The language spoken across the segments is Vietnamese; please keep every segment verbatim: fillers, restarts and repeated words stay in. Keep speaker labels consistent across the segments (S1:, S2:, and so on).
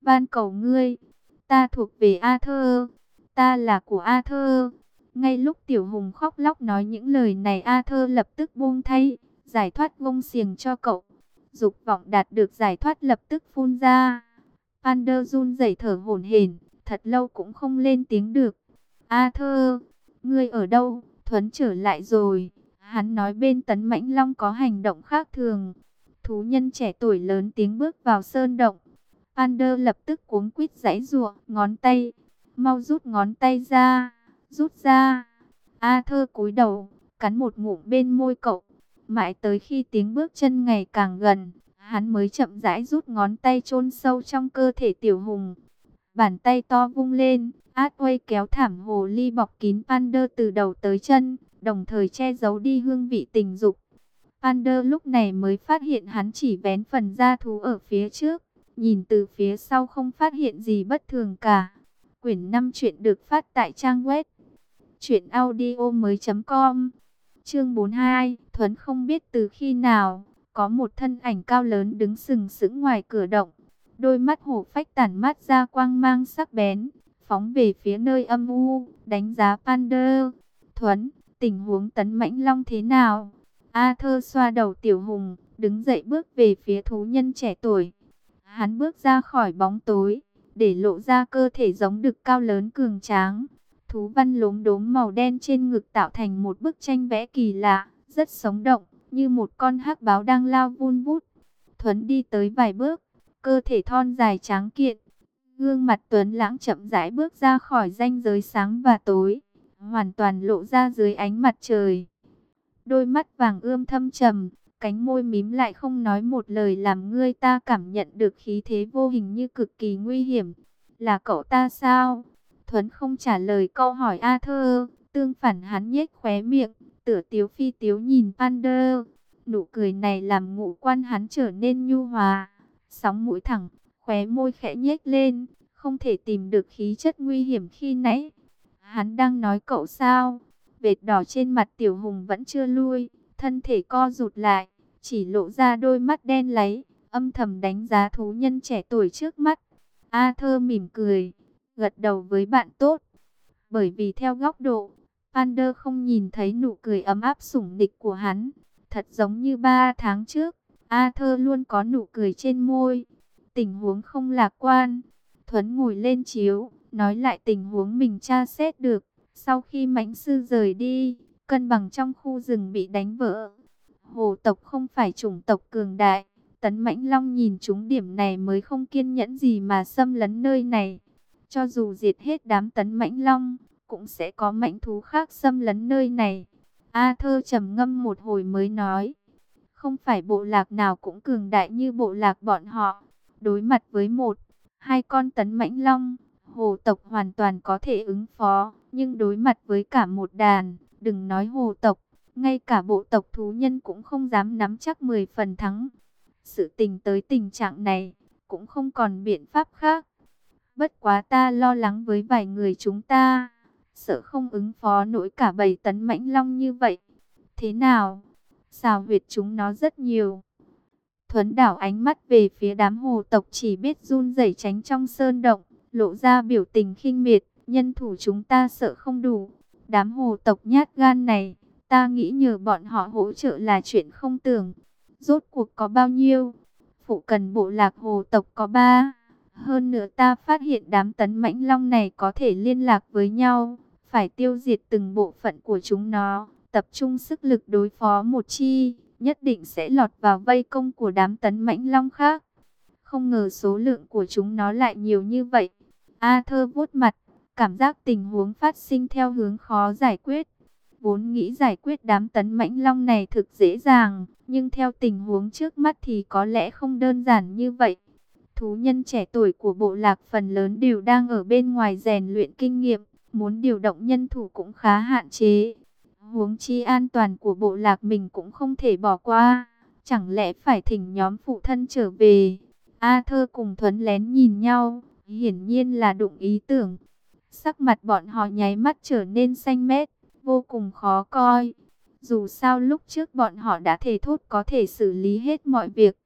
S1: van cầu ngươi. Ta thuộc về Arthur, ta là của Arthur. Ngay lúc Tiểu Hùng khóc lóc nói những lời này, Arthur lập tức buông tay, giải thoát gông xiềng cho cậu. Dục vọng đạt được giải thoát lập tức phun ra. Pander run rẩy thở hổn hển, thật lâu cũng không lên tiếng được. Arthur, ngươi ở đâu? Thuấn trở lại rồi. Hắn nói bên Tấn Mãnh Long có hành động khác thường. Thú nhân trẻ tuổi lớn tiếng bước vào sơn động. Pander lập tức cuống quýt giãy giụa, ngón tay, mau rút ngón tay ra, rút ra. Arthur cúi đầu, cắn một ngụm bên môi cậu. Mãi tới khi tiếng bước chân ngày càng gần, hắn mới chậm rãi rút ngón tay chôn sâu trong cơ thể Tiểu Hùng. Bàn tay to vung lên, Atway kéo thảm hồ ly bọc kín Pander từ đầu tới chân, đồng thời che giấu đi hương vị tình dục. Pander lúc này mới phát hiện hắn chỉ vén phần da thú ở phía trước, nhìn từ phía sau không phát hiện gì bất thường cả. Quyển năm truyện được phát tại trang web truyện audio mới chấm com. Chương bốn mươi hai, Thuấn không biết từ khi nào, có một thân ảnh cao lớn đứng sừng sững ngoài cửa động. Đôi mắt hổ phách tản mát ra quang mang sắc bén, phóng về phía nơi âm u, đánh giá Pander. Thuấn, tình huống Tấn Mãnh Long thế nào? Arthur xoa đầu Tiểu Hùng, đứng dậy bước về phía thú nhân trẻ tuổi. Hắn bước ra khỏi bóng tối, để lộ ra cơ thể giống đực cao lớn cường tráng. Thú văn lốm đốm màu đen trên ngực tạo thành một bức tranh vẽ kỳ lạ, rất sống động, như một con hắc báo đang lao vun vút. Thuấn đi tới vài bước, cơ thể thon dài tráng kiện, gương mặt tuấn lãng chậm rãi bước ra khỏi ranh giới sáng và tối, hoàn toàn lộ ra dưới ánh mặt trời. Đôi mắt vàng ươm thâm trầm, cánh môi mím lại không nói một lời, làm người ta cảm nhận được khí thế vô hình như cực kỳ nguy hiểm. Là cậu ta sao? Thuấn không trả lời câu hỏi Arthur, tương phản hắn nhếch khóe miệng, tựa tiếu phi tiếu nhìn Pander. Nụ cười này làm ngũ quan hắn trở nên nhu hòa, sóng mũi thẳng, khóe môi khẽ nhếch lên, không thể tìm được khí chất nguy hiểm khi nãy. Hắn đang nói cậu sao? Vệt đỏ trên mặt Tiểu Hùng vẫn chưa lui, thân thể co rụt lại, chỉ lộ ra đôi mắt đen láy, âm thầm đánh giá thú nhân trẻ tuổi trước mắt. Arthur mỉm cười, gật đầu với bạn tốt. Bởi vì theo góc độ, Pander không nhìn thấy nụ cười ấm áp sủng nịch của hắn. Thật giống như ba tháng trước, Arthur luôn có nụ cười trên môi. Tình huống không lạc quan. Thuấn ngồi lên chiếu, nói lại tình huống mình tra xét được. Sau khi mãnh sư rời đi, cân bằng trong khu rừng bị đánh vỡ. Hồ tộc không phải chủng tộc cường đại. Tấn Mãnh Long nhìn chúng điểm này mới không kiên nhẫn gì mà xâm lấn nơi này. Cho dù diệt hết đám Tấn Mãnh Long, cũng sẽ có mãnh thú khác xâm lấn nơi này. Arthur trầm ngâm một hồi mới nói, không phải bộ lạc nào cũng cường đại như bộ lạc bọn họ. Đối mặt với một, hai con Tấn Mãnh Long, hồ tộc hoàn toàn có thể ứng phó. Nhưng đối mặt với cả một đàn, đừng nói hồ tộc, ngay cả bộ tộc thú nhân cũng không dám nắm chắc mười phần thắng. Sự tình tới tình trạng này, cũng không còn biện pháp khác. Bất quá ta lo lắng với vài người chúng ta, sợ không ứng phó nổi cả bầy Tấn Mãnh Long như vậy. Thế nào? Xào huyệt chúng nó rất nhiều. Thuấn đảo ánh mắt về phía đám hồ tộc chỉ biết run rẩy tránh trong sơn động, lộ ra biểu tình khinh miệt. Nhân thủ chúng ta sợ không đủ. Đám hồ tộc nhát gan này, ta nghĩ nhờ bọn họ hỗ trợ là chuyện không tưởng. Rốt cuộc có bao nhiêu? Phụ cần bộ lạc hồ tộc có ba. Hơn nữa ta phát hiện đám Tấn Mãnh Long này có thể liên lạc với nhau. Phải tiêu diệt từng bộ phận của chúng nó, tập trung sức lực đối phó một chi, nhất định sẽ lọt vào vây công của đám Tấn Mãnh Long khác. Không ngờ số lượng của chúng nó lại nhiều như vậy. Arthur vuốt mặt, cảm giác tình huống phát sinh theo hướng khó giải quyết. Vốn nghĩ giải quyết đám Tấn Mãnh Long này thực dễ dàng, nhưng theo tình huống trước mắt thì có lẽ không đơn giản như vậy. Thú nhân trẻ tuổi của bộ lạc phần lớn đều đang ở bên ngoài rèn luyện kinh nghiệm, muốn điều động nhân thủ cũng khá hạn chế. Huống chi an toàn của bộ lạc mình cũng không thể bỏ qua, chẳng lẽ phải thỉnh nhóm phụ thân trở về? Arthur cùng Thuấn lén nhìn nhau, hiển nhiên là đụng ý tưởng. Sắc mặt bọn họ nháy mắt trở nên xanh mét, vô cùng khó coi. Dù sao lúc trước bọn họ đã thề thốt có thể xử lý hết mọi việc.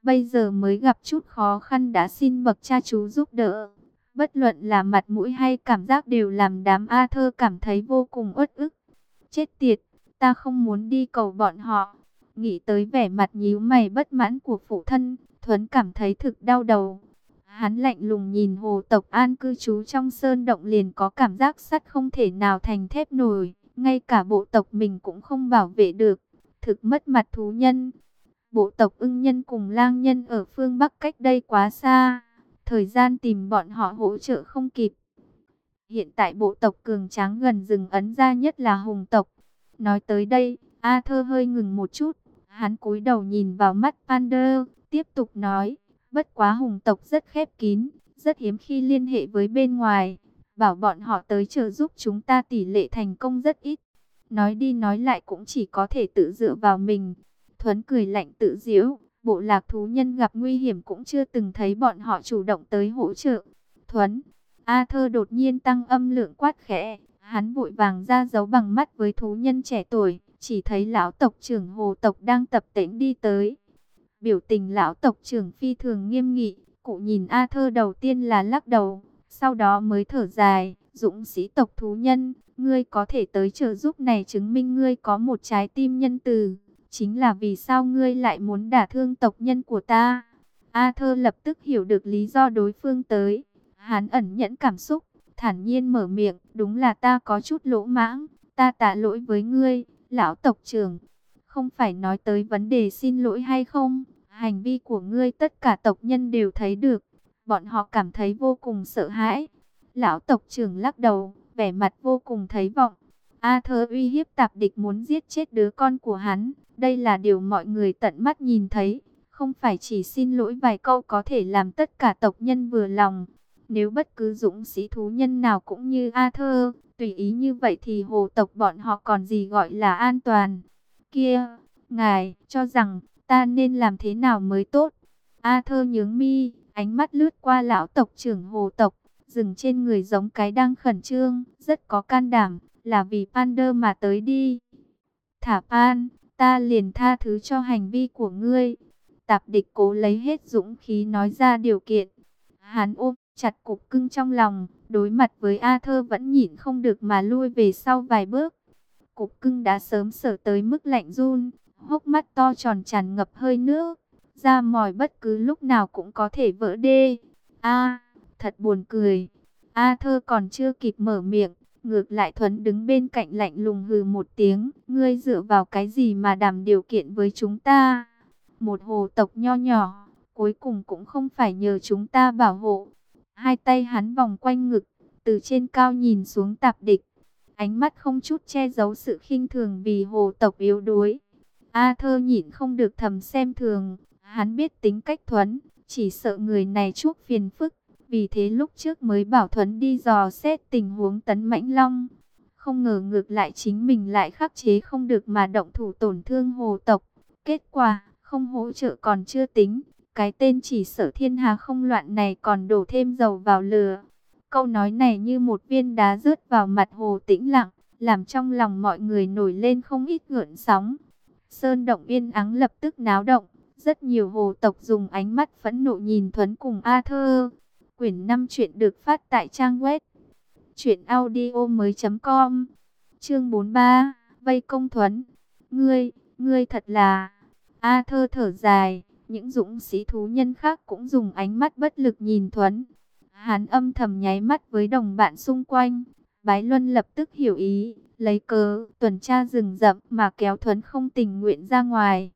S1: bây giờ mới gặp chút khó khăn đã xin bậc cha chú giúp đỡ. Bất luận là mặt mũi hay cảm giác đều làm đám Arthur cảm thấy vô cùng uất ức. Chết tiệt, ta không muốn đi cầu bọn họ. Nghĩ tới vẻ mặt nhíu mày bất mãn của phụ thân, Thuấn cảm thấy thực đau đầu. Hắn lạnh lùng nhìn hồ tộc an cư trú trong sơn động liền có cảm giác sắt không thể nào thành thép nổi. Ngay cả bộ tộc mình cũng không bảo vệ được. Thực mất mặt thú nhân. Bộ tộc ưng nhân cùng lang nhân ở phương Bắc cách đây quá xa. Thời gian tìm bọn họ hỗ trợ không kịp. Hiện tại bộ tộc cường tráng gần rừng ấn ra nhất là hùng tộc. Nói tới đây, Arthur hơi ngừng một chút. Hắn cúi đầu nhìn vào mắt Pander, tiếp tục nói. Bất quá hùng tộc rất khép kín, rất hiếm khi liên hệ với bên ngoài. Bảo bọn họ tới trợ giúp chúng ta tỷ lệ thành công rất ít. Nói đi nói lại cũng chỉ có thể tự dựa vào mình. Thuấn cười lạnh tự giễu. Bộ lạc thú nhân gặp nguy hiểm cũng chưa từng thấy bọn họ chủ động tới hỗ trợ. Thuấn, Arthur đột nhiên tăng âm lượng quát khẽ. Hắn vội vàng ra dấu bằng mắt với thú nhân trẻ tuổi. Chỉ thấy lão tộc trưởng hồ tộc đang tập tễnh đi tới. Biểu tình lão tộc trưởng phi thường nghiêm nghị. Cụ nhìn Arthur đầu tiên là lắc đầu. Sau đó mới thở dài. Dũng sĩ tộc thú nhân, ngươi có thể tới trợ giúp này chứng minh ngươi có một trái tim nhân từ. Chính là vì sao ngươi lại muốn đả thương tộc nhân của ta. Arthur lập tức hiểu được lý do đối phương tới. Hắn ẩn nhẫn cảm xúc, thản nhiên mở miệng. Đúng là ta có chút lỗ mãng, ta tạ lỗi với ngươi, lão tộc trưởng. Không phải nói tới vấn đề xin lỗi hay không. Hành vi của ngươi tất cả tộc nhân đều thấy được. Bọn họ cảm thấy vô cùng sợ hãi. Lão tộc trưởng lắc đầu, vẻ mặt vô cùng thấy vọng. Arthur uy hiếp tạp địch muốn giết chết đứa con của hắn. Đây là điều mọi người tận mắt nhìn thấy. Không phải chỉ xin lỗi vài câu có thể làm tất cả tộc nhân vừa lòng. Nếu bất cứ dũng sĩ thú nhân nào cũng như Arthur, tùy ý như vậy thì hồ tộc bọn họ còn gì gọi là an toàn. Kia, ngài cho rằng ta nên làm thế nào mới tốt? Arthur nhướng mi, ánh mắt lướt qua lão tộc trưởng hồ tộc, dừng trên người giống cái đang khẩn trương, rất có can đảm, là vì Pander mà tới đi. Thả Pan, ta liền tha thứ cho hành vi của ngươi. Tạp địch cố lấy hết dũng khí nói ra điều kiện. Hắn ôm chặt cục cưng trong lòng, đối mặt với Arthur vẫn nhịn không được mà lui về sau vài bước. Cục cưng đã sớm sợ tới mức lạnh run, hốc mắt to tròn tràn ngập hơi nước, da mỏi bất cứ lúc nào cũng có thể vỡ đê. A, thật buồn cười. Arthur còn chưa kịp mở miệng, ngược lại Thuấn đứng bên cạnh lạnh lùng hừ một tiếng. Ngươi dựa vào cái gì mà đàm điều kiện với chúng ta? Một hồ tộc nho nhỏ, cuối cùng cũng không phải nhờ chúng ta bảo hộ. Hai tay hắn vòng quanh ngực, từ trên cao nhìn xuống tạp địch. Ánh mắt không chút che giấu sự khinh thường vì hồ tộc yếu đuối. Arthur nhịn không được thầm xem thường. Hắn biết tính cách Thuấn, chỉ sợ người này chuốc phiền phức. Vì thế lúc trước mới bảo Thuấn đi dò xét tình huống Tấn Mãnh Long. Không ngờ ngược lại chính mình lại khắc chế không được mà động thủ tổn thương hồ tộc. Kết quả, không hỗ trợ còn chưa tính. Cái tên chỉ sợ thiên hà không loạn này còn đổ thêm dầu vào lửa. Câu nói này như một viên đá rớt vào mặt hồ tĩnh lặng, làm trong lòng mọi người nổi lên không ít gợn sóng. Sơn động yên ắng lập tức náo động. Rất nhiều hồ tộc dùng ánh mắt phẫn nộ nhìn Thuấn cùng Arthur. Quyển năm truyện được phát tại trang web truyện audio mới chấm com. Chương bốn mươi ba, vây công Thuấn. Ngươi, ngươi thật là... Arthur thở dài, những dũng sĩ thú nhân khác cũng dùng ánh mắt bất lực nhìn Thuấn. Hắn âm thầm nháy mắt với đồng bạn xung quanh. Bái Luân lập tức hiểu ý, lấy cớ tuần tra rừng rậm mà kéo Thuấn không tình nguyện ra ngoài.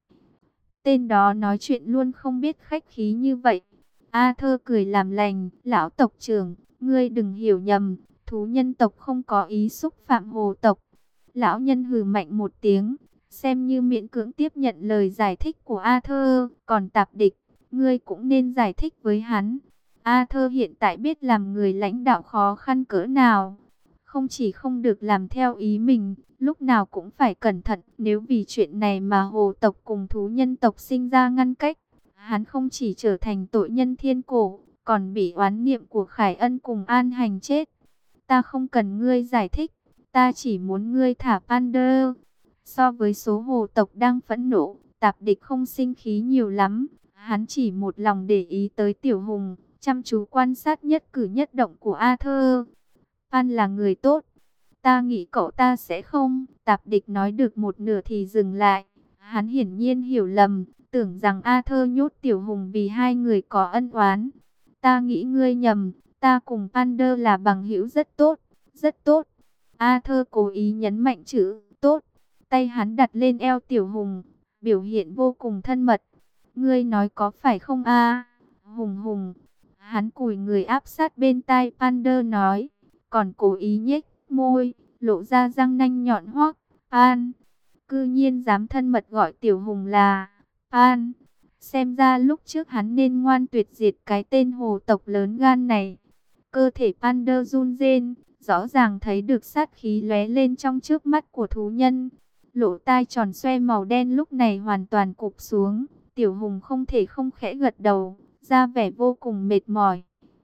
S1: Tên đó nói chuyện luôn không biết khách khí như vậy. Arthur cười làm lành, lão tộc trưởng, ngươi đừng hiểu nhầm, thú nhân tộc không có ý xúc phạm hồ tộc. Lão nhân hừ mạnh một tiếng, xem như miễn cưỡng tiếp nhận lời giải thích của Arthur, còn tạp địch, ngươi cũng nên giải thích với hắn. Arthur hiện tại biết làm người lãnh đạo khó khăn cỡ nào. Không chỉ không được làm theo ý mình, lúc nào cũng phải cẩn thận. Nếu vì chuyện này mà hồ tộc cùng thú nhân tộc sinh ra ngăn cách, hắn không chỉ trở thành tội nhân thiên cổ, còn bị oán niệm của Khải Ân cùng An Hành chết. Ta không cần ngươi giải thích, ta chỉ muốn ngươi thả Pander. So với số hồ tộc đang phẫn nộ, tạp địch không sinh khí nhiều lắm. Hắn chỉ một lòng để ý tới Tiểu Hùng, chăm chú quan sát nhất cử nhất động của Arthur. Pan là người tốt, ta nghĩ cậu ta sẽ không. Tạp địch nói được một nửa thì dừng lại. Hắn hiển nhiên hiểu lầm, tưởng rằng Arthur nhốt Tiểu Hùng vì hai người có ân oán. Ta nghĩ ngươi nhầm, ta cùng Pander là bằng hữu rất tốt, rất tốt. Arthur cố ý nhấn mạnh chữ tốt. Tay hắn đặt lên eo Tiểu Hùng, biểu hiện vô cùng thân mật. Ngươi nói có phải không a? Hùng Hùng. Hắn cúi người áp sát bên tai Pander nói, còn cố ý nhếch môi, lộ ra răng nanh nhọn hoắt. Pan, cư nhiên dám thân mật gọi Tiểu Hùng là Pan. Xem ra lúc trước hắn nên ngoan tuyệt diệt cái tên hồ tộc lớn gan này. Cơ thể Pander run rên, rõ ràng thấy được sát khí lóe lên trong trước mắt của thú nhân. Lỗ tai tròn xoe màu đen lúc này hoàn toàn cụp xuống. Tiểu Hùng không thể không khẽ gật đầu, ra vẻ vô cùng mệt mỏi.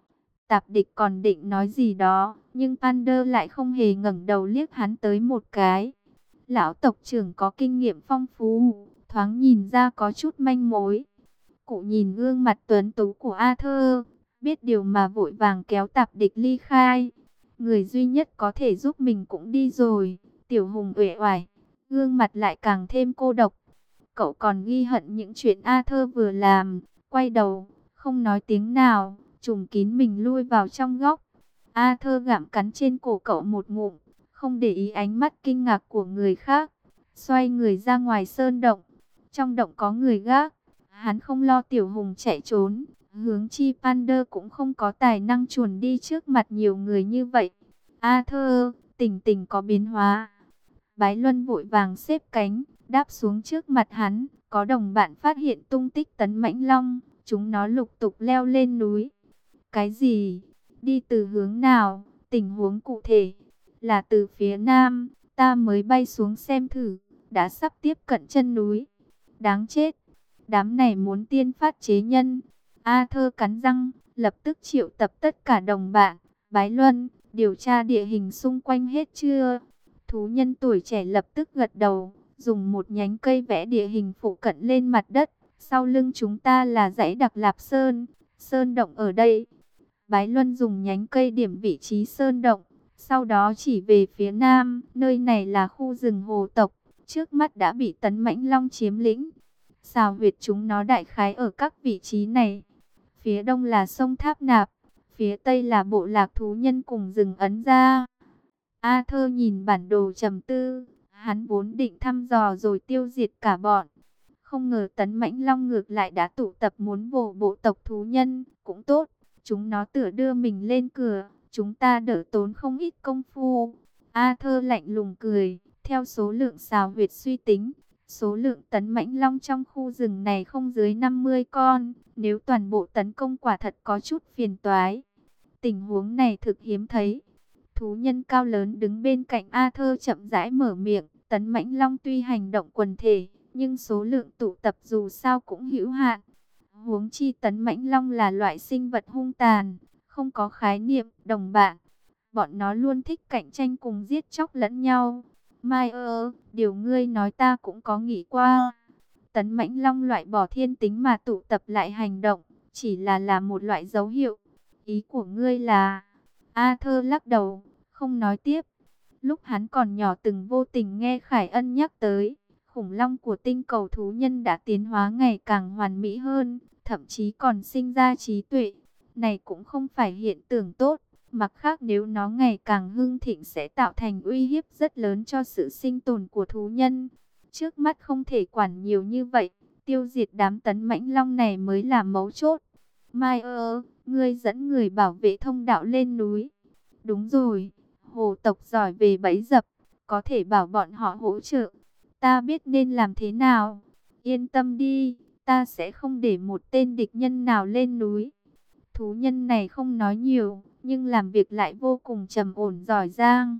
S1: Tạp địch còn định nói gì đó, nhưng Pander lại không hề ngẩng đầu liếc hắn tới một cái. Lão tộc trưởng có kinh nghiệm phong phú, thoáng nhìn ra có chút manh mối. Cụ nhìn gương mặt tuấn tú của Arthur, biết điều mà vội vàng kéo tạp địch ly khai. Người duy nhất có thể giúp mình cũng đi rồi. Tiểu Hùng uể oải, gương mặt lại càng thêm cô độc. Cậu còn ghi hận những chuyện Arthur vừa làm, quay đầu, không nói tiếng nào, trùm kín mình lui vào trong góc. Arthur gặm cắn trên cổ cậu một ngụm, không để ý ánh mắt kinh ngạc của người khác, xoay người ra ngoài sơn động. Trong động có người gác, hắn không lo Tiểu Hùng chạy trốn, hướng chi Pander cũng không có tài năng chuồn đi trước mặt nhiều người như vậy. Arthur, tình tình có biến hóa. Bái Luân vội vàng xếp cánh, đáp xuống trước mặt hắn. Có đồng bạn phát hiện tung tích Tấn Mãnh Long, chúng nó lục tục leo lên núi. Cái gì? Đi từ hướng nào? Tình huống cụ thể là từ phía nam, ta mới bay xuống xem thử, đã sắp tiếp cận chân núi. Đáng chết, đám này muốn tiên phát chế nhân. Arthur cắn răng, lập tức triệu tập tất cả đồng bạn. Bái Luân, điều tra địa hình xung quanh hết chưa? Thú nhân tuổi trẻ lập tức gật đầu, dùng một nhánh cây vẽ địa hình phụ cận lên mặt đất. Sau lưng chúng ta là dãy Đặc Lạp Sơn, sơn động ở đây. Bái Luân dùng nhánh cây điểm vị trí sơn động, sau đó chỉ về phía nam, nơi này là khu rừng hồ tộc, trước mắt đã bị Tấn Mãnh Long chiếm lĩnh. Xào huyệt chúng nó đại khái ở các vị trí này. Phía đông là sông Tháp Nạp, phía tây là bộ lạc thú nhân cùng rừng Ấn Gia. Arthur nhìn bản đồ trầm tư, hắn vốn định thăm dò rồi tiêu diệt cả bọn. Không ngờ Tấn Mãnh Long ngược lại đã tụ tập muốn vồ bộ tộc thú nhân, cũng tốt, chúng nó tựa đưa mình lên cửa, chúng ta đỡ tốn không ít công phu. Arthur lạnh lùng cười, theo số lượng xào huyệt suy tính, số lượng Tấn Mãnh Long trong khu rừng này không dưới năm mươi con, nếu toàn bộ tấn công quả thật có chút phiền toái. Tình huống này thực hiếm thấy. Thú nhân cao lớn đứng bên cạnh Arthur chậm rãi mở miệng, Tấn Mãnh Long tuy hành động quần thể, nhưng số lượng tụ tập dù sao cũng hữu hạn. Huống chi Tấn Mãnh Long là loại sinh vật hung tàn, không có khái niệm đồng bạn. Bọn nó luôn thích cạnh tranh cùng giết chóc lẫn nhau. Mai ơ, điều ngươi nói ta cũng có nghĩ qua. Tấn Mãnh Long loại bỏ thiên tính mà tụ tập lại hành động, chỉ là là một loại dấu hiệu. Ý của ngươi là... Arthur lắc đầu, không nói tiếp. Lúc hắn còn nhỏ từng vô tình nghe Khải Ân nhắc tới, khủng long của tinh cầu thú nhân đã tiến hóa ngày càng hoàn mỹ hơn, thậm chí còn sinh ra trí tuệ. Này cũng không phải hiện tượng tốt, mặt khác nếu nó ngày càng hưng thịnh sẽ tạo thành uy hiếp rất lớn cho sự sinh tồn của thú nhân. Trước mắt không thể quản nhiều như vậy, tiêu diệt đám Tấn Mãnh Long này mới là mấu chốt. Mai ơ, ngươi dẫn người bảo vệ thông đạo lên núi. Đúng rồi, hồ tộc giỏi về bẫy dập, có thể bảo bọn họ hỗ trợ. Ta biết nên làm thế nào. Yên tâm đi, ta sẽ không để một tên địch nhân nào lên núi. Thú nhân này không nói nhiều, nhưng làm việc lại vô cùng trầm ổn giỏi giang.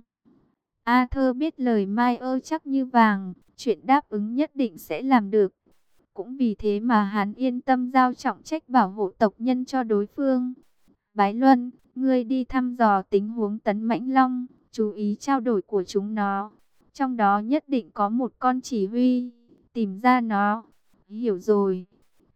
S1: Arthur biết lời Mai ơ chắc như vàng, chuyện đáp ứng nhất định sẽ làm được. Cũng vì thế mà hắn yên tâm giao trọng trách bảo hộ tộc nhân cho đối phương. Bái Luân, ngươi đi thăm dò tình huống Tấn Mãnh Long, chú ý trao đổi của chúng nó. Trong đó nhất định có một con chỉ huy, tìm ra nó. Hiểu rồi.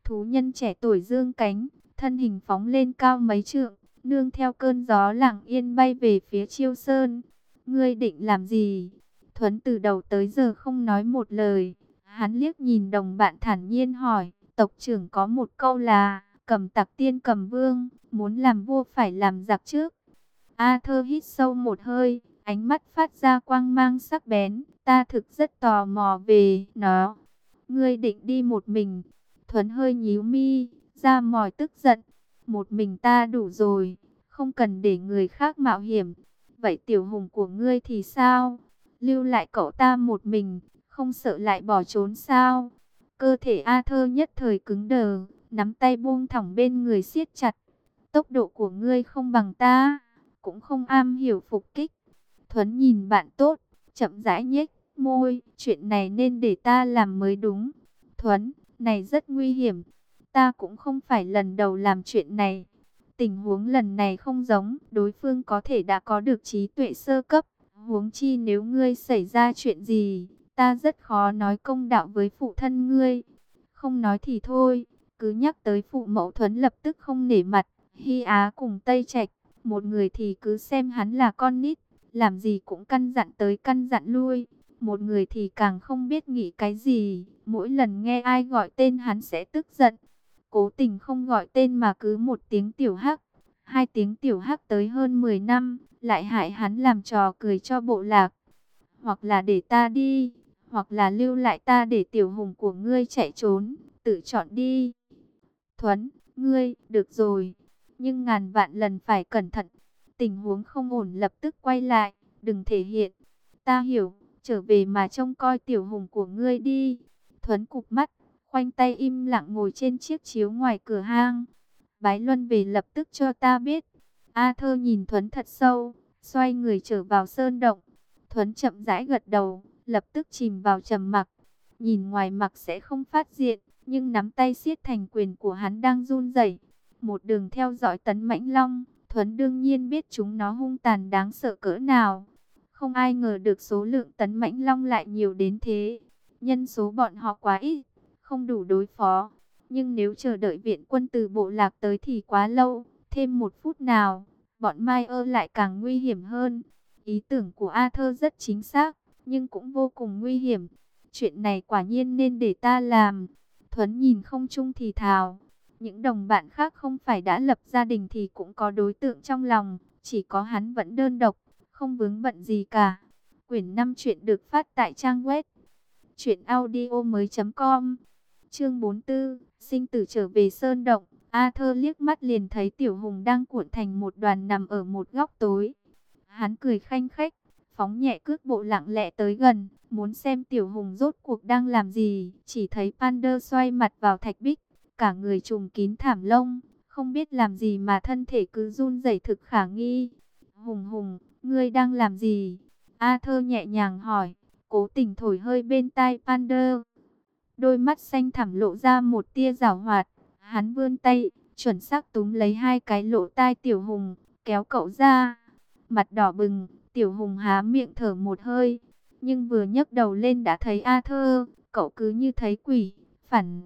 S1: Thú nhân trẻ tuổi dương cánh, thân hình phóng lên cao mấy trượng, nương theo cơn gió lặng yên bay về phía Chiêu Sơn. Ngươi định làm gì? Thuấn từ đầu tới giờ không nói một lời. Hắn liếc nhìn đồng bạn thản nhiên hỏi, tộc trưởng có một câu là, cầm tặc tiên cầm vương, muốn làm vua phải làm giặc trước. Arthur hít sâu một hơi, ánh mắt phát ra quang mang sắc bén, ta thực rất tò mò về nó. Ngươi định đi một mình? Thuấn hơi nhíu mi, ra mỏi tức giận. Một mình ta đủ rồi, không cần để người khác mạo hiểm. Vậy tiểu hùng của ngươi thì sao? Lưu lại cậu ta một mình, không sợ lại bỏ trốn sao? Cơ thể Arthur nhất thời cứng đờ, nắm tay buông thõng bên người siết chặt. Tốc độ của ngươi không bằng ta, cũng không am hiểu phục kích. Thuấn nhìn bạn tốt, chậm rãi nhếch môi, chuyện này nên để ta làm mới đúng. Thuấn, này rất nguy hiểm, ta cũng không phải lần đầu làm chuyện này. Tình huống lần này không giống, đối phương có thể đã có được trí tuệ sơ cấp. Huống chi nếu ngươi xảy ra chuyện gì, ta rất khó nói công đạo với phụ thân ngươi. Không nói thì thôi, cứ nhắc tới phụ mẫu. Thuấn lập tức không nể mặt. Hy Á cùng Tây Trạch, một người thì cứ xem hắn là con nít, làm gì cũng căn dặn tới căn dặn lui. Một người thì càng không biết nghĩ cái gì, mỗi lần nghe ai gọi tên hắn sẽ tức giận. Cố tình không gọi tên mà cứ một tiếng tiểu hắc, hai tiếng tiểu hắc tới hơn mười năm, lại hại hắn làm trò cười cho bộ lạc. Hoặc là để ta đi, hoặc là lưu lại ta để tiểu hùng của ngươi chạy trốn, tự chọn đi. Thuấn, ngươi, được rồi, nhưng ngàn vạn lần phải cẩn thận. Tình huống không ổn lập tức quay lại, đừng thể hiện. Ta hiểu, trở về mà trông coi tiểu hùng của ngươi đi. Thuấn cụp mắt, khoanh tay im lặng ngồi trên chiếc chiếu ngoài cửa hang. Bái Luân về lập tức cho ta biết. Arthur nhìn Thuấn thật sâu, xoay người trở vào sơn động. Thuấn chậm rãi gật đầu, lập tức chìm vào trầm mặc. Nhìn ngoài mặc sẽ không phát diện, nhưng nắm tay siết thành quyền của hắn đang run rẩy. Một đường theo dõi Tấn Mãnh Long, Thuấn đương nhiên biết chúng nó hung tàn đáng sợ cỡ nào. Không ai ngờ được số lượng Tấn Mãnh Long lại nhiều đến thế. Nhân số bọn họ quá ít, không đủ đối phó. Nhưng nếu chờ đợi viện quân từ bộ lạc tới thì quá lâu, thêm một phút nào, bọn Mai ơ lại càng nguy hiểm hơn. Ý tưởng của Arthur rất chính xác, nhưng cũng vô cùng nguy hiểm. Chuyện này quả nhiên nên để ta làm. Thuấn nhìn không trung thì thào. Những đồng bạn khác không phải đã lập gia đình thì cũng có đối tượng trong lòng. Chỉ có hắn vẫn đơn độc, không vướng bận gì cả. Quyển năm chuyện được phát tại trang web truyện audio mới chấm com. Chương bốn mươi tư, sinh tử trở về sơn động. Arthur liếc mắt liền thấy Tiểu Hùng đang cuộn thành một đoàn nằm ở một góc tối. Hắn cười khanh khách, phóng nhẹ cước bộ lặng lẽ tới gần, muốn xem Tiểu Hùng rốt cuộc đang làm gì. Chỉ thấy Pander xoay mặt vào thạch bích, cả người trùm kín thảm lông, không biết làm gì mà thân thể cứ run rẩy thực khả nghi. Hùng Hùng, ngươi đang làm gì? Arthur nhẹ nhàng hỏi, cố tình thổi hơi bên tai Pander. Đôi mắt xanh thẳm lộ ra một tia giảo hoạt. Hắn vươn tay, chuẩn xác túm lấy hai cái lỗ tai Tiểu Hùng, kéo cậu ra. Mặt đỏ bừng, Tiểu Hùng há miệng thở một hơi. Nhưng vừa nhấc đầu lên đã thấy Arthur, cậu cứ như thấy quỷ, phản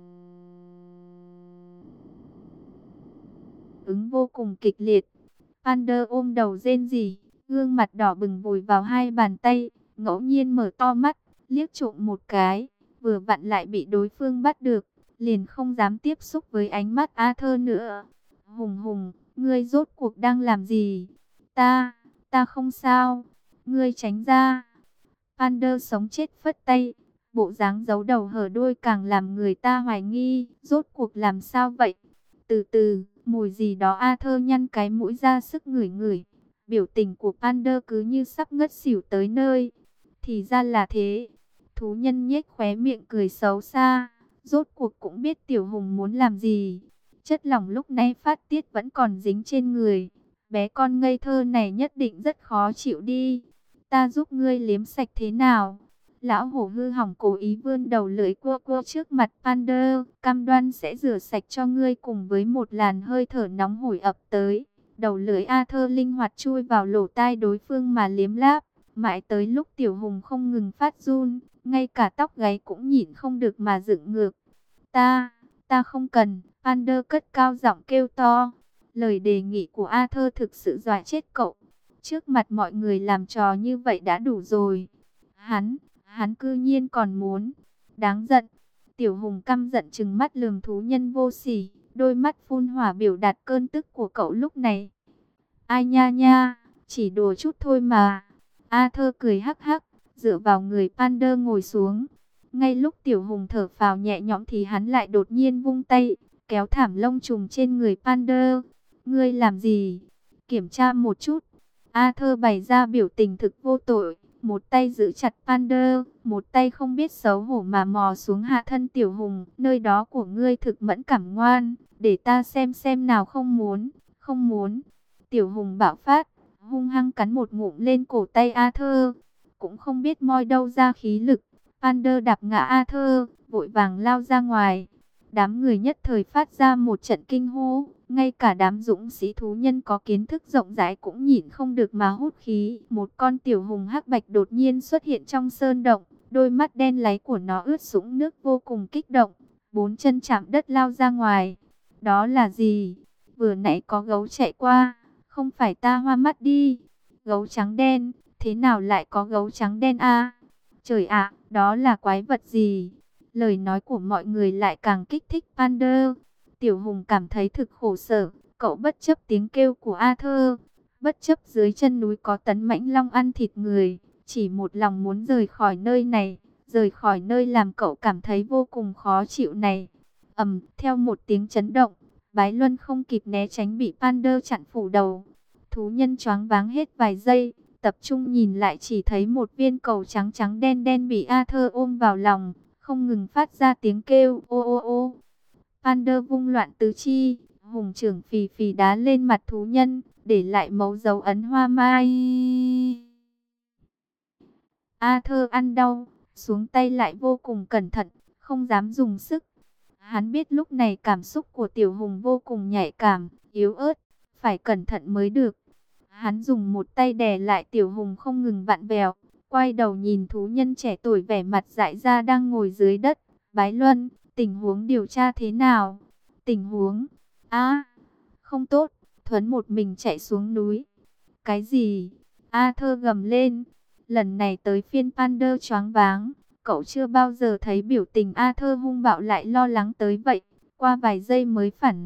S1: ứng vô cùng kịch liệt. Pander ôm đầu rên rỉ, gương mặt đỏ bừng vùi vào hai bàn tay, ngẫu nhiên mở to mắt, liếc trộm một cái, vừa vặn lại bị đối phương bắt được, liền không dám tiếp xúc với ánh mắt Arthur nữa. Hùng Hùng, ngươi rốt cuộc đang làm gì? Ta, ta không sao, ngươi tránh ra. Pander sống chết phất tay, bộ dáng giấu đầu hở đuôi càng làm người ta hoài nghi, rốt cuộc làm sao vậy? Từ từ, mùi gì đó. Arthur nhăn cái mũi ra sức ngửi ngửi. Biểu tình của Pander cứ như sắp ngất xỉu tới nơi. Thì ra là thế. Thú nhân nhếch khóe miệng cười xấu xa. Rốt cuộc cũng biết Tiểu Hùng muốn làm gì. Chất lỏng lúc này phát tiết vẫn còn dính trên người. Bé con ngây thơ này nhất định rất khó chịu đi. Ta giúp ngươi liếm sạch thế nào? Lão hổ hư hỏng cố ý vươn đầu lưỡi cua cua trước mặt Pander, cam đoan sẽ rửa sạch cho ngươi. Cùng với một làn hơi thở nóng hổi ập tới, đầu lưỡi Arthur linh hoạt chui vào lỗ tai đối phương mà liếm láp, mãi tới lúc Tiểu Hùng không ngừng phát run, ngay cả tóc gáy cũng nhịn không được mà dựng ngược. Ta, Ta không cần, Pander cất cao giọng kêu to. Lời đề nghị của Arthur thực sự dọa chết cậu. Trước mặt mọi người làm trò như vậy đã đủ rồi. Hắn, hắn cư nhiên còn muốn. Đáng giận. Tiểu Hùng căm giận trừng mắt lườm thú nhân vô sỉ. Đôi mắt phun hỏa biểu đạt cơn tức của cậu lúc này. Ai nha nha, chỉ đùa chút thôi mà. Arthur cười hắc hắc, dựa vào người Pander ngồi xuống. Ngay lúc Tiểu Hùng thở phào nhẹ nhõm thì hắn lại đột nhiên vung tay, kéo thảm lông trùng trên người Pander. Ngươi làm gì? Kiểm tra một chút. Arthur bày ra biểu tình thực vô tội, một tay giữ chặt Pander, một tay không biết xấu hổ mà mò xuống hạ thân Tiểu Hùng. Nơi đó của ngươi thực mẫn cảm ngoan, để ta xem xem nào. Không muốn, không muốn. Tiểu Hùng bạo phát, hung hăng cắn một ngụm lên cổ tay Arthur. Cũng không biết moi đâu ra khí lực. Pander đạp ngã Arthur, vội vàng lao ra ngoài. Đám người nhất thời phát ra một trận kinh hô. Ngay cả đám dũng sĩ thú nhân có kiến thức rộng rãi cũng nhịn không được mà hút khí. Một con tiểu hùng hắc bạch đột nhiên xuất hiện trong sơn động. Đôi mắt đen láy của nó ướt sũng nước vô cùng kích động. Bốn chân chạm đất lao ra ngoài. Đó là gì? Vừa nãy có gấu chạy qua. Không phải ta hoa mắt đi. Gấu trắng đen. Thế nào lại có gấu trắng đen a? Trời ạ, đó là quái vật gì? Lời nói của mọi người lại càng kích thích Pander. Tiểu Hùng cảm thấy thực khổ sở. Cậu bất chấp tiếng kêu của Arthur, bất chấp dưới chân núi có tấn mãnh long ăn thịt người, chỉ một lòng muốn rời khỏi nơi này, rời khỏi nơi làm cậu cảm thấy vô cùng khó chịu này. Ầm, theo một tiếng chấn động, Bái Luân không kịp né tránh bị Pander chặn phủ đầu. Thú nhân choáng váng hết vài giây, tập trung nhìn lại chỉ thấy một viên cầu trắng trắng đen đen bị Arthur ôm vào lòng, không ngừng phát ra tiếng kêu ô ô ô. Pander vung loạn tứ chi, hùng trưởng phì phì đá lên mặt thú nhân, để lại mấu dấu ấn hoa mai. Arthur ăn đau, xuống tay lại vô cùng cẩn thận, không dám dùng sức. Hắn biết lúc này cảm xúc của tiểu hùng vô cùng nhạy cảm, yếu ớt, phải cẩn thận mới được. Hắn dùng một tay đè lại tiểu hùng không ngừng vặn vẹo, quay đầu nhìn thú nhân trẻ tuổi vẻ mặt dại ra đang ngồi dưới đất. Bái Luân, tình huống điều tra thế nào? Tình huống? À, không tốt, Thuấn một mình chạy xuống núi. Cái gì? Arthur gầm lên. Lần này tới phiên Pander choáng váng. Cậu chưa bao giờ thấy biểu tình Arthur hung bạo lại lo lắng tới vậy. Qua vài giây mới phản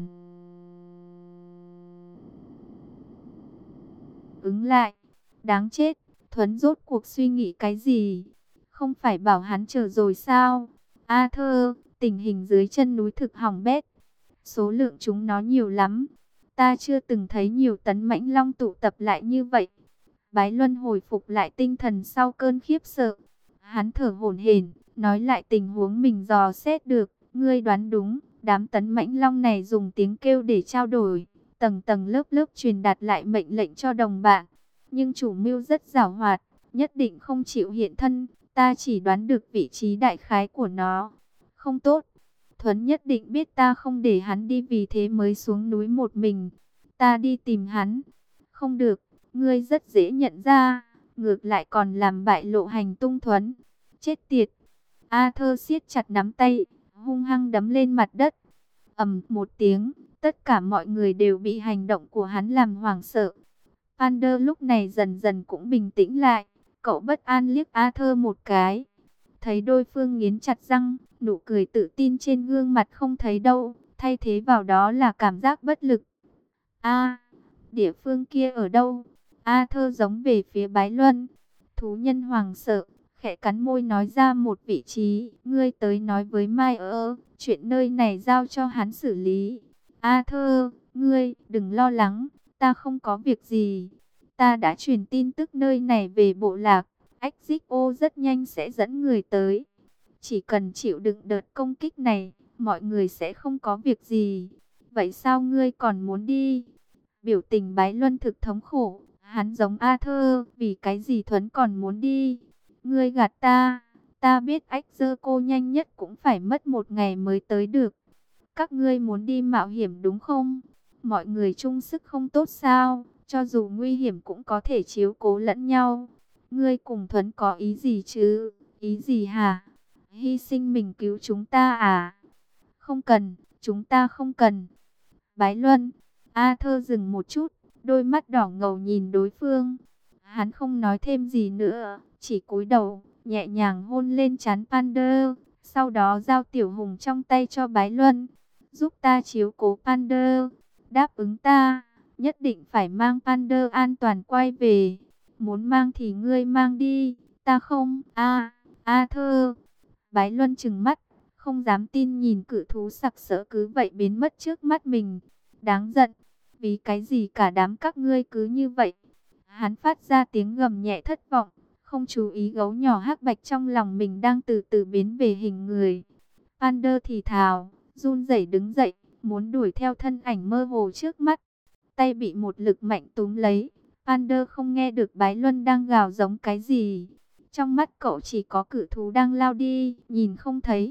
S1: ứng lại. Đáng chết, Thuấn rốt cuộc suy nghĩ cái gì? Không phải bảo hắn chờ rồi sao? Arthur, tình hình dưới chân núi thực hỏng bét. Số lượng chúng nó nhiều lắm. Ta chưa từng thấy nhiều tấn mãnh long tụ tập lại như vậy. Bái Luân hồi phục lại tinh thần sau cơn khiếp sợ. Hắn thở hổn hển, nói lại tình huống mình dò xét được. Ngươi đoán đúng, đám tấn mãnh long này dùng tiếng kêu để trao đổi. Tầng tầng lớp lớp truyền đạt lại mệnh lệnh cho đồng bạn. Nhưng chủ mưu rất giàu hoạt, nhất định không chịu hiện thân. Ta chỉ đoán được vị trí đại khái của nó. Không tốt. Thuấn nhất định biết ta không để hắn đi, vì thế mới xuống núi một mình. Ta đi tìm hắn. Không được, ngươi rất dễ nhận ra, ngược lại còn làm bại lộ hành tung Thuấn. Chết tiệt. Arthur siết chặt nắm tay, hung hăng đấm lên mặt đất. Ầm một tiếng, tất cả mọi người đều bị hành động của hắn làm hoảng sợ. Pander lúc này dần dần cũng bình tĩnh lại. Cậu bất an liếc Arthur một cái. Thấy đối phương nghiến chặt răng, nụ cười tự tin trên gương mặt không thấy đâu, thay thế vào đó là cảm giác bất lực. A, địa phương kia ở đâu? Arthur giống về phía Bái Luân. Thú nhân hoàng sợ, khẽ cắn môi nói ra một vị trí. Ngươi tới nói với Mai ơ, chuyện nơi này giao cho hắn xử lý. Arthur, ngươi đừng lo lắng, ta không có việc gì. Ta đã truyền tin tức nơi này về bộ lạc. Exo rất nhanh sẽ dẫn người tới. Chỉ cần chịu đựng đợt công kích này, mọi người sẽ không có việc gì. Vậy sao ngươi còn muốn đi? Biểu tình Bái Luân thực thống khổ. Hắn giống Arthur, vì cái gì Thuấn còn muốn đi? Ngươi gạt ta. Ta biết Exo nhanh nhất cũng phải mất một ngày mới tới được. Các ngươi muốn đi mạo hiểm đúng không? Mọi người chung sức không tốt sao? Cho dù nguy hiểm cũng có thể chiếu cố lẫn nhau. Ngươi cùng Thuấn có ý gì chứ? Ý gì hả? Hy sinh mình cứu chúng ta à? Không cần, chúng ta không cần. Bái Luân, Arthur dừng một chút, đôi mắt đỏ ngầu nhìn đối phương. Hắn không nói thêm gì nữa, chỉ cúi đầu, nhẹ nhàng hôn lên trán Pander, sau đó giao Tiểu Hùng trong tay cho Bái Luân. Giúp ta chiếu cố Pander, đáp ứng ta, nhất định phải mang Pander an toàn quay về. Muốn mang thì ngươi mang đi, ta không. A, Arthur. Bái Luân trừng mắt, không dám tin nhìn cự thú sặc sỡ cứ vậy biến mất trước mắt mình. Đáng giận, vì cái gì cả đám các ngươi cứ như vậy. Hắn phát ra tiếng gầm nhẹ thất vọng, không chú ý gấu nhỏ hắc bạch trong lòng mình đang từ từ biến về hình người. Pander thì thào, run rẩy đứng dậy, muốn đuổi theo thân ảnh mơ hồ trước mắt. Tay bị một lực mạnh túm lấy. Pander không nghe được Bái Luân đang gào giống cái gì. Trong mắt cậu chỉ có cự thú đang lao đi, nhìn không thấy.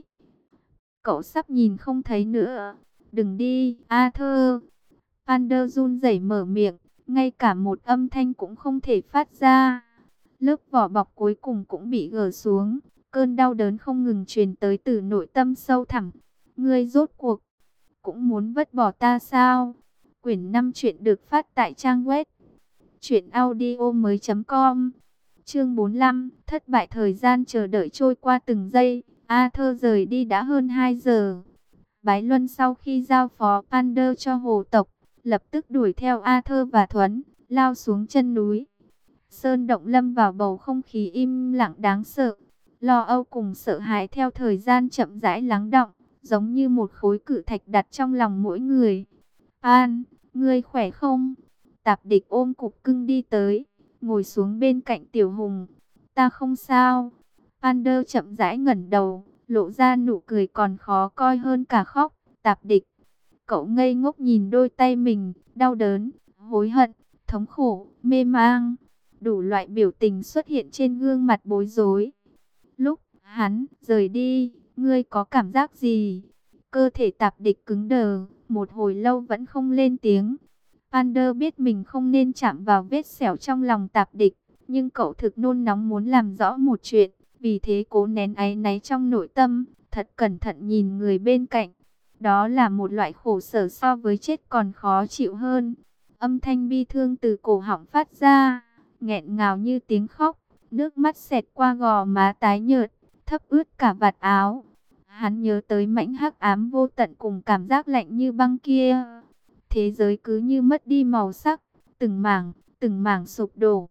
S1: Cậu sắp nhìn không thấy nữa. Đừng đi, Arthur. Pander run rẩy mở miệng, ngay cả một âm thanh cũng không thể phát ra. Lớp vỏ bọc cuối cùng cũng bị gỡ xuống. Cơn đau đớn không ngừng truyền tới từ nội tâm sâu thẳm. Ngươi rốt cuộc cũng muốn vứt bỏ ta sao? Quyển năm truyện được phát tại trang web truyện audio mới chấm com. Chương bốn mươi lăm, thất bại. Thời gian chờ đợi trôi qua từng giây. Arthur rời đi đã hơn hai giờ. Bái Luân sau khi giao phó Pander cho hồ tộc, lập tức đuổi theo Arthur và Thuấn, lao xuống chân núi. Sơn động lâm vào bầu không khí im lặng đáng sợ. Lo âu cùng sợ hãi theo thời gian chậm rãi lắng đọng, giống như một khối cự thạch đặt trong lòng mỗi người. An, ngươi khỏe không? Tạp Địch ôm cục cưng đi tới, ngồi xuống bên cạnh Tiểu Hùng. Ta không sao. Pander chậm rãi ngẩng đầu, lộ ra nụ cười còn khó coi hơn cả khóc. Tạp Địch, cậu ngây ngốc nhìn đôi tay mình, đau đớn, hối hận, thống khổ, mê mang. Đủ loại biểu tình xuất hiện trên gương mặt bối rối. Lúc hắn rời đi, ngươi có cảm giác gì? Cơ thể Tạp Địch cứng đờ, một hồi lâu vẫn không lên tiếng. Pander biết mình không nên chạm vào vết sẹo trong lòng Tạp Địch, nhưng cậu thực nôn nóng muốn làm rõ một chuyện, vì thế cố nén áy náy trong nội tâm, thật cẩn thận nhìn người bên cạnh. Đó là một loại khổ sở so với chết còn khó chịu hơn. Âm thanh bi thương từ cổ họng phát ra, nghẹn ngào như tiếng khóc, nước mắt xẹt qua gò má tái nhợt, thấm ướt cả vạt áo. Hắn nhớ tới mảnh hắc ám vô tận cùng cảm giác lạnh như băng kia. Thế giới cứ như mất đi màu sắc, từng mảng, từng mảng sụp đổ.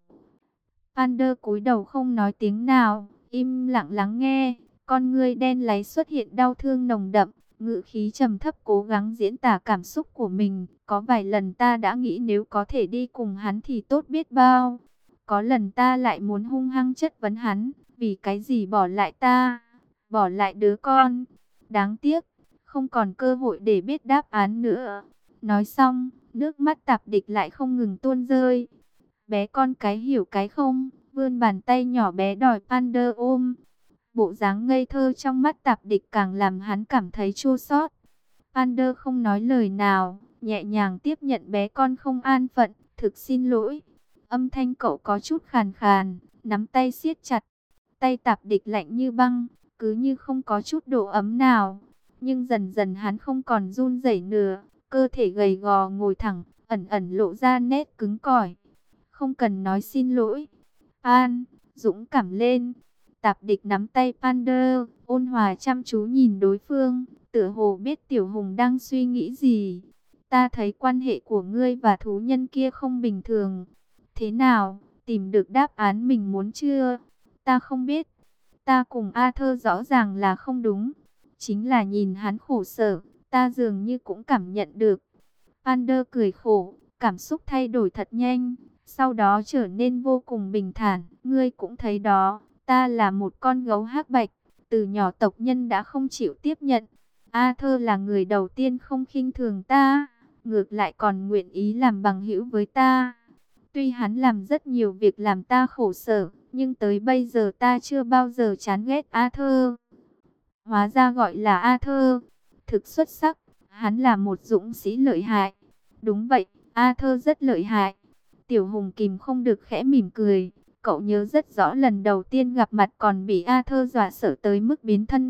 S1: Pander cúi đầu không nói tiếng nào, im lặng lắng nghe. Con ngươi đen láy xuất hiện đau thương nồng đậm, ngữ khí trầm thấp cố gắng diễn tả cảm xúc của mình. Có vài lần ta đã nghĩ nếu có thể đi cùng hắn thì tốt biết bao. Có lần ta lại muốn hung hăng chất vấn hắn, vì cái gì bỏ lại ta, bỏ lại đứa con. Đáng tiếc, không còn cơ hội để biết đáp án nữa. Nói xong, nước mắt Tạp Địch lại không ngừng tuôn rơi. Bé con cái hiểu cái không, vươn bàn tay nhỏ bé đòi Pander ôm. Bộ dáng ngây thơ trong mắt Tạp Địch càng làm hắn cảm thấy chua xót. Pander không nói lời nào, nhẹ nhàng tiếp nhận bé con không an phận. Thực xin lỗi. Âm thanh cậu có chút khàn khàn, nắm tay siết chặt. Tay Tạp Địch lạnh như băng, cứ như không có chút độ ấm nào. Nhưng dần dần hắn không còn run rẩy nữa, cơ thể gầy gò ngồi thẳng, ẩn ẩn lộ ra nét cứng cỏi. Không cần nói xin lỗi. An, dũng cảm lên. Tạp Địch nắm tay Pander, ôn hòa chăm chú nhìn đối phương, tựa hồ biết Tiểu Hùng đang suy nghĩ gì. Ta thấy quan hệ của ngươi và thú nhân kia không bình thường. Thế nào, tìm được đáp án mình muốn chưa? Ta không biết. Ta cùng Arthur rõ ràng là không đúng. Chính là nhìn hắn khổ sở, ta dường như cũng cảm nhận được. Pander cười khổ, cảm xúc thay đổi thật nhanh, sau đó trở nên vô cùng bình thản. Ngươi cũng thấy đó, ta là một con gấu hắc bạch, từ nhỏ tộc nhân đã không chịu tiếp nhận. Arthur là người đầu tiên không khinh thường ta, ngược lại còn nguyện ý làm bằng hữu với ta. Tuy hắn làm rất nhiều việc làm ta khổ sở, nhưng tới bây giờ ta chưa bao giờ chán ghét Arthur. Hóa ra gọi là Arthur, thực xuất sắc, hắn là một dũng sĩ lợi hại. Đúng vậy, Arthur rất lợi hại. Tiểu Hùng kìm không được khẽ mỉm cười. Cậu nhớ rất rõ lần đầu tiên gặp mặt còn bị Arthur dọa sợ tới mức biến thân.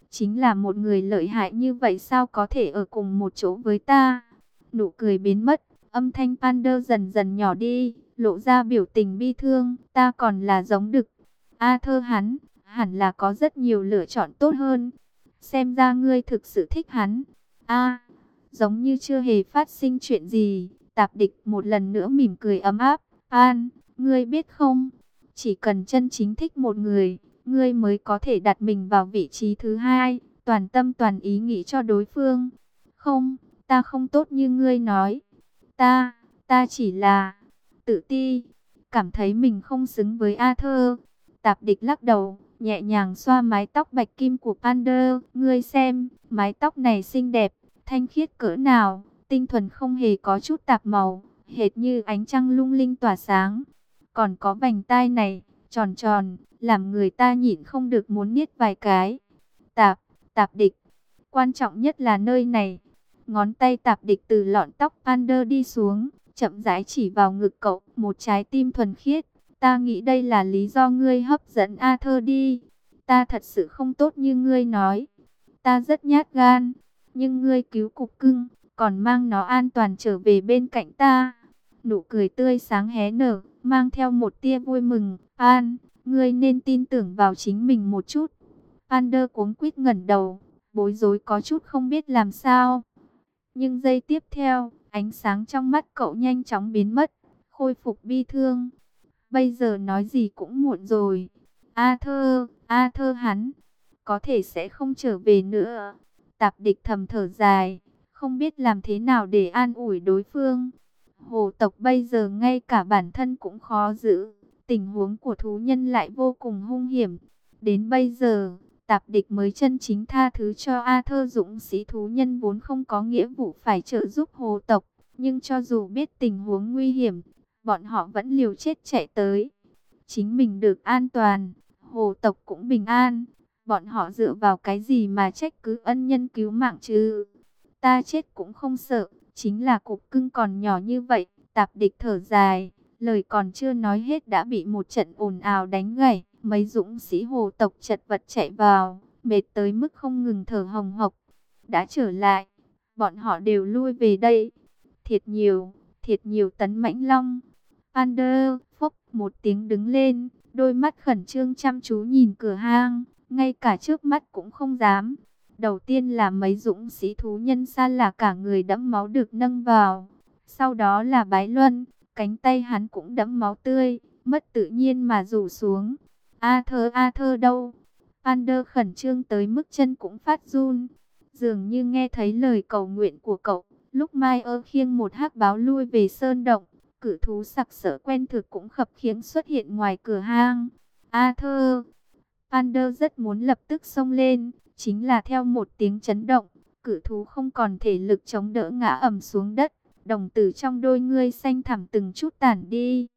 S1: Chính là một người lợi hại như vậy sao có thể ở cùng một chỗ với ta? Nụ cười biến mất, âm thanh Pander dần dần nhỏ đi, lộ ra biểu tình bi thương. Ta còn là giống đực. Arthur hắn, hẳn là có rất nhiều lựa chọn tốt hơn. Xem ra ngươi thực sự thích hắn. A, giống như chưa hề phát sinh chuyện gì. Tạp Địch một lần nữa mỉm cười ấm áp. An, ngươi biết không? Chỉ cần chân chính thích một người, ngươi mới có thể đặt mình vào vị trí thứ hai, toàn tâm toàn ý nghĩ cho đối phương. Không, ta không tốt như ngươi nói. Ta, ta chỉ là tự ti, cảm thấy mình không xứng với Arthur. Tạp Địch lắc đầu, nhẹ nhàng xoa mái tóc bạch kim của Pander. Ngươi xem, mái tóc này xinh đẹp, thanh khiết cỡ nào, tinh thuần không hề có chút tạp màu, hệt như ánh trăng lung linh tỏa sáng. Còn có vành tai này, tròn tròn, làm người ta nhịn không được muốn niết vài cái. Tạp, Tạp Địch, quan trọng nhất là nơi này. Ngón tay Tạp Địch từ lọn tóc Pander đi xuống, chậm rãi chỉ vào ngực cậu, một trái tim thuần khiết. Ta nghĩ đây là lý do ngươi hấp dẫn Arthur đi. Ta thật sự không tốt như ngươi nói. Ta rất nhát gan, nhưng ngươi cứu cục cưng, còn mang nó an toàn trở về bên cạnh ta. Nụ cười tươi sáng hé nở, mang theo một tia vui mừng. An, ngươi nên tin tưởng vào chính mình một chút. Pander cuống quýt ngẩng đầu, bối rối có chút không biết làm sao. Nhưng giây tiếp theo, ánh sáng trong mắt cậu nhanh chóng biến mất, khôi phục bi thương. Bây giờ nói gì cũng muộn rồi. Arthur, Arthur hắn, có thể sẽ không trở về nữa. Tạp Địch thầm thở dài, không biết làm thế nào để an ủi đối phương. Hồ tộc bây giờ ngay cả bản thân cũng khó giữ. Tình huống của thú nhân lại vô cùng hung hiểm. Đến bây giờ, Tạp Địch mới chân chính tha thứ cho Arthur. Dũng sĩ thú nhân vốn không có nghĩa vụ phải trợ giúp hồ tộc. Nhưng cho dù biết tình huống nguy hiểm, bọn họ vẫn liều chết chạy tới. Chính mình được an toàn, hồ tộc cũng bình an. Bọn họ dựa vào cái gì mà trách cứ ân nhân cứu mạng chứ? Ta chết cũng không sợ, chính là cục cưng còn nhỏ như vậy. Tạp Địch thở dài, lời còn chưa nói hết đã bị một trận ồn ào đánh gãy. Mấy dũng sĩ hồ tộc chật vật chạy vào, mệt tới mức không ngừng thở hồng hộc. Đã trở lại, bọn họ đều lui về đây. Thiệt nhiều, thiệt nhiều tấn mãnh long. Pander, phốc một tiếng đứng lên, đôi mắt khẩn trương chăm chú nhìn cửa hang, ngay cả trước mắt cũng không dám. Đầu tiên là mấy dũng sĩ thú nhân xa là cả người đẫm máu được nâng vào. Sau đó là Bái Luân, cánh tay hắn cũng đẫm máu tươi, mất tự nhiên mà rủ xuống. Arthur, Arthur đâu? Pander khẩn trương tới mức chân cũng phát run. Dường như nghe thấy lời cầu nguyện của cậu, lúc Mai ơ khiêng một hắc báo lui về sơn động. Cử thú sặc sỡ quen thuộc cũng khập khiễng xuất hiện ngoài cửa hang. Arthur, Pander rất muốn lập tức xông lên, chính là theo một tiếng chấn động, cử thú không còn thể lực chống đỡ ngã ầm xuống đất, đồng tử trong đôi ngươi xanh thẳm từng chút tản đi.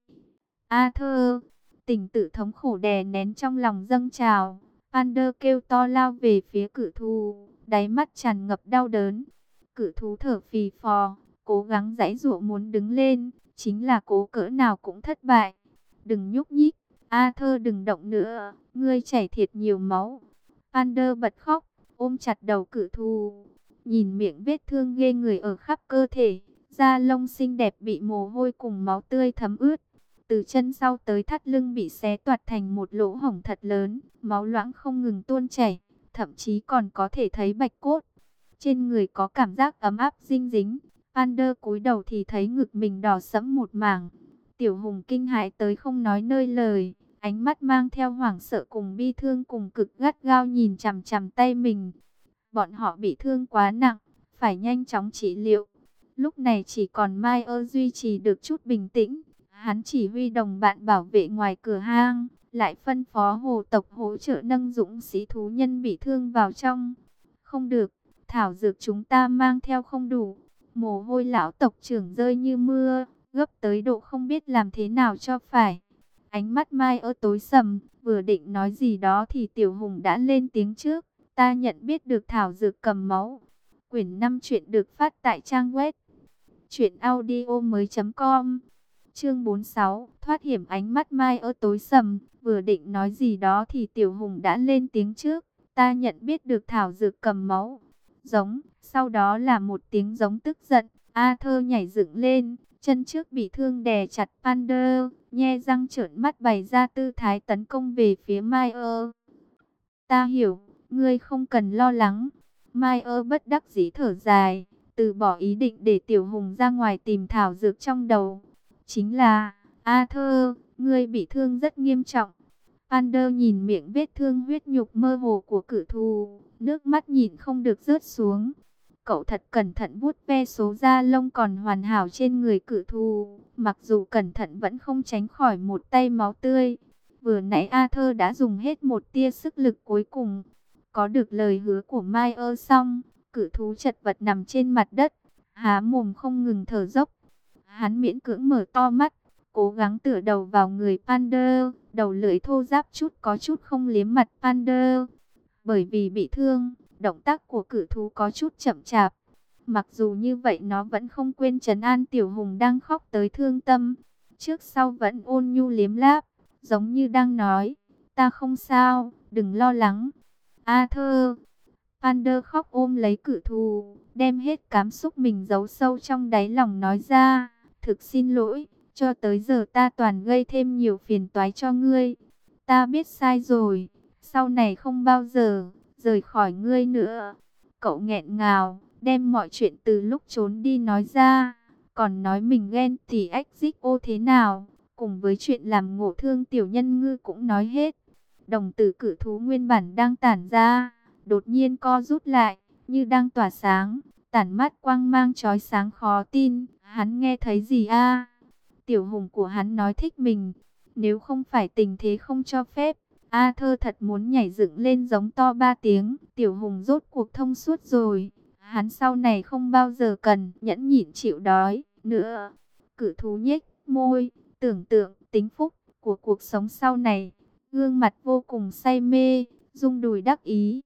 S1: Arthur, tình tự thống khổ đè nén trong lòng dâng trào, Pander kêu to lao về phía cử thú, đáy mắt tràn ngập đau đớn. Cử thú thở phì phò, cố gắng giãy giụa muốn đứng lên, chính là cố cỡ nào cũng thất bại. Đừng nhúc nhích, Arthur đừng động nữa, ngươi chảy thiệt nhiều máu. Pander bật khóc, ôm chặt đầu cự thú, nhìn miệng vết thương ghê người ở khắp cơ thể, da lông xinh đẹp bị mồ hôi cùng máu tươi thấm ướt. Từ chân sau tới thắt lưng bị xé toạc thành một lỗ hổng thật lớn, máu loãng không ngừng tuôn chảy, thậm chí còn có thể thấy bạch cốt. Trên người có cảm giác ấm áp dinh dính. Pander cúi đầu thì thấy ngực mình đỏ sẫm một mảng. Tiểu Hùng kinh hãi tới không nói nơi lời, ánh mắt mang theo hoảng sợ cùng bi thương cùng cực gắt gao nhìn chằm chằm tay mình. Bọn họ bị thương quá nặng, phải nhanh chóng trị liệu. Lúc này chỉ còn Mai ơ duy trì được chút bình tĩnh. Hắn chỉ huy đồng bạn bảo vệ ngoài cửa hang, lại phân phó hồ tộc hỗ trợ nâng dũng sĩ thú nhân bị thương vào trong. Không được, thảo dược chúng ta mang theo không đủ. Mồ hôi lão tộc trưởng rơi như mưa, gấp tới độ không biết làm thế nào cho phải. Ánh mắt Mai ơ tối sầm, vừa định nói gì đó thì Tiểu Hùng đã lên tiếng trước. Ta nhận biết được thảo dược cầm máu. Quyển năm chuyện được phát tại trang web truyện audio mới chấm com. Chương bốn mươi sáu, thoát hiểm. Ánh mắt Mai ơ tối sầm, vừa định nói gì đó thì Tiểu Hùng đã lên tiếng trước. Ta nhận biết được thảo dược cầm máu. Giống, sau đó là một tiếng giống tức giận. Arthur nhảy dựng lên, chân trước bị thương đè chặt Pander, nhe răng trợn mắt bày ra tư thái tấn công về phía Meyer. Ta hiểu, ngươi không cần lo lắng. Meyer bất đắc dĩ thở dài, từ bỏ ý định để Tiểu Hùng ra ngoài tìm thảo dược trong đầu. Chính là, Arthur, ngươi bị thương rất nghiêm trọng. Pander nhìn miệng vết thương huyết nhục mơ hồ của cự thú, nước mắt nhìn không được rớt xuống. Cậu thật cẩn thận vuốt ve số da lông còn hoàn hảo trên người cự thú, mặc dù cẩn thận vẫn không tránh khỏi một tay máu tươi. Vừa nãy Arthur đã dùng hết một tia sức lực cuối cùng. Có được lời hứa của Meyer xong, cự thú chật vật nằm trên mặt đất, há mồm không ngừng thở dốc. Hắn miễn cưỡng mở to mắt, cố gắng tựa đầu vào người Pander, đầu lưỡi thô ráp chút có chút không liếm mặt Pander. Bởi vì bị thương, động tác của cự thú có chút chậm chạp. Mặc dù như vậy nó vẫn không quên trấn an Tiểu Hùng đang khóc tới thương tâm. Trước sau vẫn ôn nhu liếm láp, giống như đang nói, ta không sao, đừng lo lắng. Arthur, Pander khóc ôm lấy cự thú, đem hết cảm xúc mình giấu sâu trong đáy lòng nói ra. Thực xin lỗi, cho tới giờ ta toàn gây thêm nhiều phiền toái cho ngươi. Ta biết sai rồi, sau này không bao giờ rời khỏi ngươi nữa. Cậu nghẹn ngào, đem mọi chuyện từ lúc trốn đi nói ra, còn nói mình ghen tị ách dích ô thế nào, cùng với chuyện làm ngộ thương tiểu nhân ngư cũng nói hết. Đồng tử cự thú nguyên bản đang tản ra, đột nhiên co rút lại, như đang tỏa sáng, tản mát quang mang chói sáng khó tin. Hắn nghe thấy gì a? Tiểu Hùng của hắn nói thích mình, nếu không phải tình thế không cho phép, Arthur thật muốn nhảy dựng lên giống to ba tiếng. Tiểu Hùng rốt cuộc thông suốt rồi, hắn sau này không bao giờ cần nhẫn nhịn chịu đói nữa. Cự thú nhếch môi, tưởng tượng tính phúc của cuộc sống sau này, gương mặt vô cùng say mê, rung đùi đắc ý.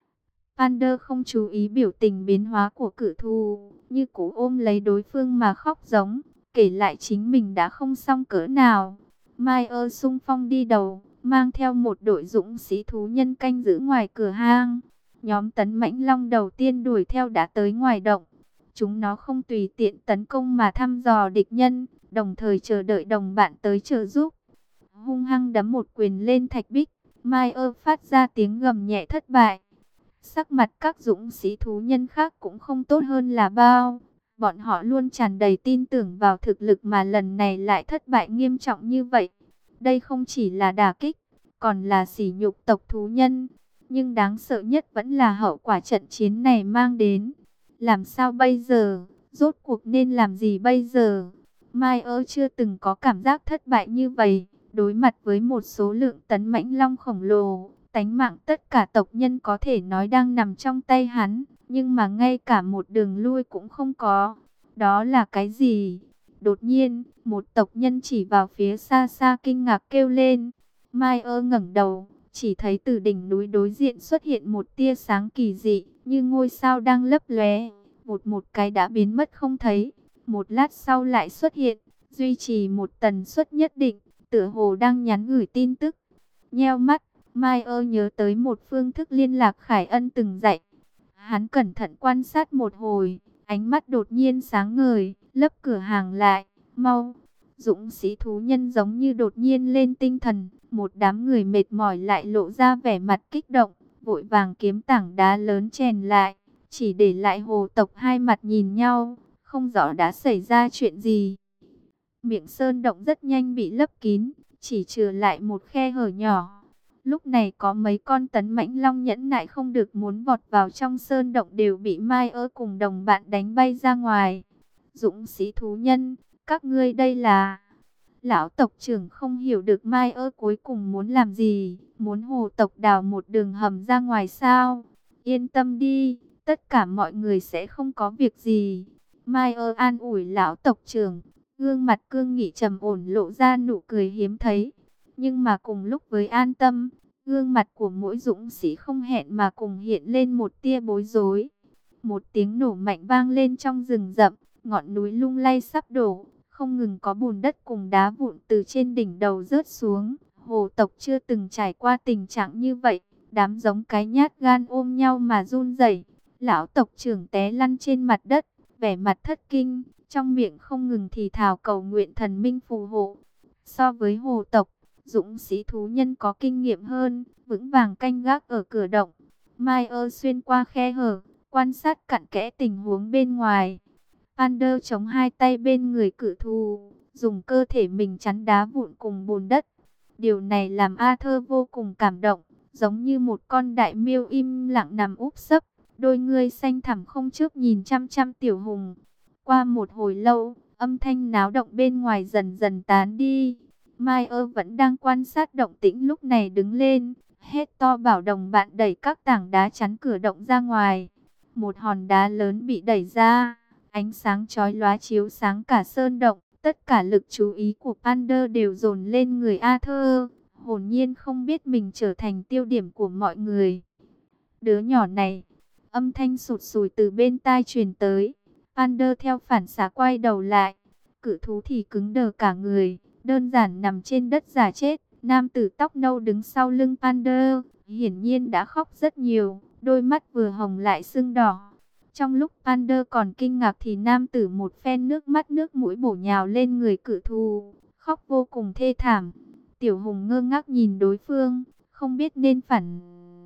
S1: Pander không chú ý biểu tình biến hóa của cự thú, như cố ôm lấy đối phương mà khóc giống, kể lại chính mình đã không xong cỡ nào. Meyer xung phong đi đầu, mang theo một đội dũng sĩ thú nhân canh giữ ngoài cửa hang. Nhóm tấn mãnh long đầu tiên đuổi theo đã tới ngoài động. Chúng nó không tùy tiện tấn công mà thăm dò địch nhân, đồng thời chờ đợi đồng bạn tới trợ giúp. Hung hăng đấm một quyền lên thạch bích, Meyer phát ra tiếng gầm nhẹ thất bại. Sắc mặt các dũng sĩ thú nhân khác cũng không tốt hơn là bao. Bọn họ luôn tràn đầy tin tưởng vào thực lực mà lần này lại thất bại nghiêm trọng như vậy. Đây không chỉ là đả kích, còn là sỉ nhục tộc thú nhân. Nhưng đáng sợ nhất vẫn là hậu quả trận chiến này mang đến. Làm sao bây giờ? Rốt cuộc nên làm gì bây giờ? Meyer chưa từng có cảm giác thất bại như vậy. Đối mặt với một số lượng tấn mãnh long khổng lồ, tánh mạng tất cả tộc nhân có thể nói đang nằm trong tay hắn, nhưng mà ngay cả một đường lui cũng không có. Đó là cái gì? Đột nhiên, một tộc nhân chỉ vào phía xa xa kinh ngạc kêu lên. Meyer ngẩng đầu, chỉ thấy từ đỉnh núi đối diện xuất hiện một tia sáng kỳ dị, như ngôi sao đang lấp lóe, một một cái đã biến mất không thấy. Một lát sau lại xuất hiện, duy trì một tần suất nhất định, tựa hồ đang nhắn gửi tin tức. Nheo mắt, Meyer nhớ tới một phương thức liên lạc Khải Ân từng dạy. Hắn cẩn thận quan sát một hồi, ánh mắt đột nhiên sáng ngời, lấp cửa hàng lại, mau. Dũng sĩ thú nhân giống như đột nhiên lên tinh thần, một đám người mệt mỏi lại lộ ra vẻ mặt kích động, vội vàng kiếm tảng đá lớn chèn lại, chỉ để lại hồ tộc hai mặt nhìn nhau, không rõ đã xảy ra chuyện gì. Miệng sơn động rất nhanh bị lấp kín, chỉ trừ lại một khe hở nhỏ. Lúc này có mấy con tấn mãnh long nhẫn nại không được muốn vọt vào trong sơn động đều bị Meyer cùng đồng bạn đánh bay ra ngoài. Dũng sĩ thú nhân, các ngươi đây là... Lão tộc trưởng không hiểu được Meyer cuối cùng muốn làm gì, muốn hồ tộc đào một đường hầm ra ngoài sao? Yên tâm đi, tất cả mọi người sẽ không có việc gì. Meyer an ủi lão tộc trưởng, gương mặt cương nghị trầm ổn lộ ra nụ cười hiếm thấy. Nhưng mà cùng lúc với an tâm, gương mặt của mỗi dũng sĩ không hẹn mà cùng hiện lên một tia bối rối. Một tiếng nổ mạnh vang lên trong rừng rậm, ngọn núi lung lay sắp đổ, không ngừng có bùn đất cùng đá vụn từ trên đỉnh đầu rớt xuống. Hồ tộc chưa từng trải qua tình trạng như vậy, Đám giống cái nhát gan ôm nhau mà run rẩy. Lão tộc trưởng té lăn trên mặt đất, vẻ mặt thất kinh, trong miệng không ngừng thì thào cầu nguyện thần minh phù hộ. So với hồ tộc, dũng sĩ thú nhân có kinh nghiệm hơn, vững vàng canh gác ở cửa động. Mai ơ xuyên qua khe hở, quan sát cặn kẽ tình huống bên ngoài. Pander chống hai tay bên người cự thú, dùng cơ thể mình chắn đá vụn cùng bùn đất. Điều này làm Arthur vô cùng cảm động, giống như một con đại miêu im lặng nằm úp sấp, đôi ngươi xanh thẳm không chớp nhìn chăm chăm Tiểu Hùng. Qua một hồi lâu, âm thanh náo động bên ngoài dần dần tán đi. Mai ơ vẫn đang quan sát động tĩnh lúc này đứng lên, hét to bảo đồng bạn đẩy các tảng đá chắn cửa động ra ngoài. Một hòn đá lớn bị đẩy ra, ánh sáng chói lóa chiếu sáng cả sơn động. Tất cả lực chú ý của Pander đều dồn lên người Arthur, hồn nhiên không biết mình trở thành tiêu điểm của mọi người. Đứa nhỏ này, âm thanh sụt sùi từ bên tai truyền tới. Pander theo phản xạ quay đầu lại, cự thú thì cứng đờ cả người, đơn giản nằm trên đất giả chết. Nam tử tóc nâu đứng sau lưng Pander, hiển nhiên đã khóc rất nhiều, đôi mắt vừa hồng lại sưng đỏ. Trong lúc Pander còn kinh ngạc thì nam tử một phen nước mắt nước mũi bổ nhào lên người cự thú, khóc vô cùng thê thảm. Tiểu Hùng ngơ ngác nhìn đối phương, không biết nên phản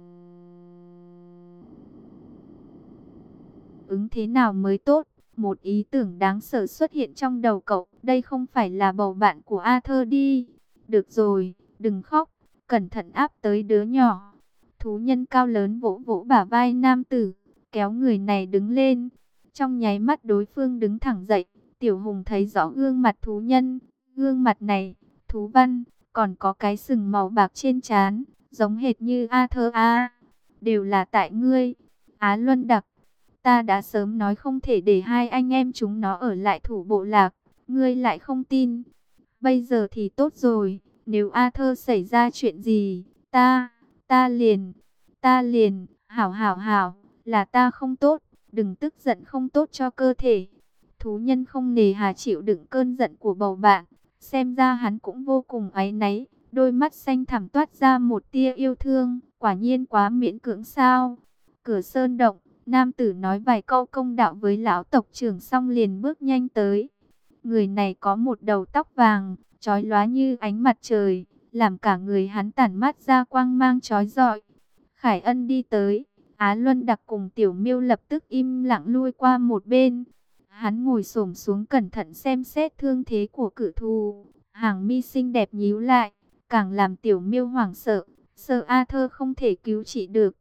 S1: ứng thế nào mới tốt. Một ý tưởng đáng sợ xuất hiện trong đầu cậu, đây không phải là bầu bạn của Arthur đi. Được rồi, đừng khóc, cẩn thận áp tới đứa nhỏ. Thú nhân cao lớn vỗ vỗ bả vai nam tử, kéo người này đứng lên. Trong nháy mắt đối phương đứng thẳng dậy, Tiểu Hùng thấy rõ gương mặt thú nhân. Gương mặt này, thú văn, còn có cái sừng màu bạc trên trán, giống hệt như Arthur a. Đều là tại ngươi, Á Luân Đặc. Ta đã sớm nói không thể để hai anh em chúng nó ở lại thủ bộ lạc, ngươi lại không tin. Bây giờ thì tốt rồi, nếu Arthur xảy ra chuyện gì, ta, ta liền, ta liền, hảo hảo hảo, là ta không tốt, đừng tức giận không tốt cho cơ thể. Thú nhân không nề hà chịu đựng cơn giận của bầu bạn, xem ra hắn cũng vô cùng áy náy, đôi mắt xanh thẳm toát ra một tia yêu thương, quả nhiên quá miễn cưỡng sao. Cửa sơn động, nam tử nói vài câu công đạo với lão tộc trưởng xong liền bước nhanh tới. Người này có một đầu tóc vàng, chói lóa như ánh mặt trời, làm cả người hắn tản mát ra quang mang chói rọi. Khải Ân đi tới, Á Luân Đặc cùng Tiểu Miêu lập tức im lặng lui qua một bên. Hắn ngồi xổm xuống cẩn thận xem xét thương thế của cự thú, hàng mi xinh đẹp nhíu lại, càng làm Tiểu Miêu hoảng sợ, sợ Arthur không thể cứu trị được.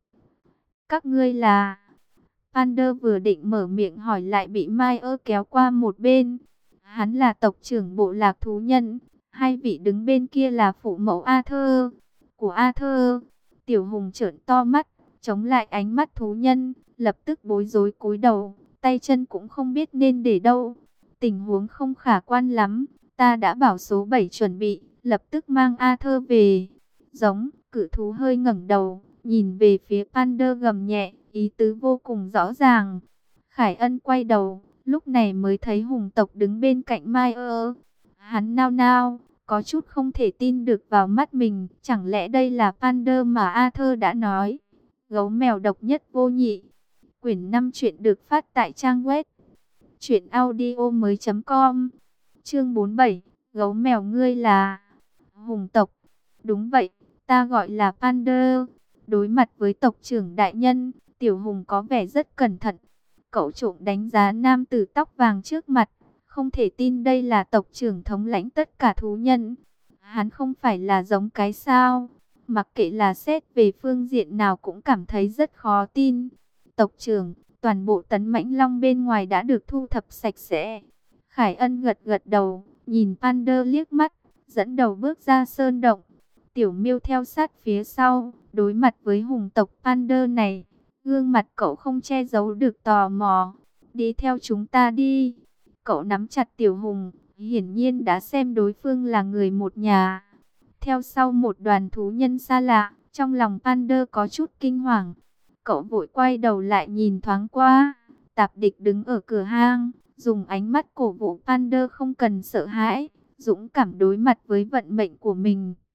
S1: Các ngươi là... Pander vừa định mở miệng hỏi lại bị Mai ơ kéo qua một bên. Hắn là tộc trưởng bộ lạc thú nhân, hai vị đứng bên kia là phụ mẫu Arthur. Của Arthur, Tiểu Hùng trợn to mắt, chống lại ánh mắt thú nhân, lập tức bối rối cúi đầu, tay chân cũng không biết nên để đâu. Tình huống không khả quan lắm, ta đã bảo số bảy chuẩn bị, lập tức mang Arthur về. Giống, cự thú hơi ngẩng đầu, nhìn về phía Pander gầm nhẹ, ý tứ vô cùng rõ ràng. Khải Ân quay đầu, lúc này mới thấy hùng tộc đứng bên cạnh Mai ơ. Hắn nao nao, có chút không thể tin được vào mắt mình. Chẳng lẽ đây là Pander mà Arthur đã nói? Gấu mèo độc nhất vô nhị. Quyển năm truyện được phát tại trang web truyện audio mới chấm com. Chương bốn mươi bảy, gấu mèo ngươi là hùng tộc. Đúng vậy, ta gọi là Pander. Đối mặt với tộc trưởng đại nhân, Tiểu Hùng có vẻ rất cẩn thận. Cậu trộm đánh giá nam tử tóc vàng trước mặt, không thể tin đây là tộc trưởng thống lãnh tất cả thú nhân. Hắn không phải là giống cái sao? Mặc kệ là xét về phương diện nào cũng cảm thấy rất khó tin. Tộc trưởng, toàn bộ tấn mãnh long bên ngoài đã được thu thập sạch sẽ. Khải Ân gật gật đầu, nhìn Pander liếc mắt, dẫn đầu bước ra sơn động. Tiểu Miêu theo sát phía sau, đối mặt với hùng tộc Pander này, gương mặt cậu không che giấu được tò mò. Đi theo chúng ta đi. Cậu nắm chặt Tiểu Hùng, hiển nhiên đã xem đối phương là người một nhà. Theo sau một đoàn thú nhân xa lạ, trong lòng Pander có chút kinh hoàng. Cậu vội quay đầu lại nhìn thoáng qua. Tạp Địch đứng ở cửa hang, dùng ánh mắt cổ vũ Pander không cần sợ hãi, dũng cảm đối mặt với vận mệnh của mình.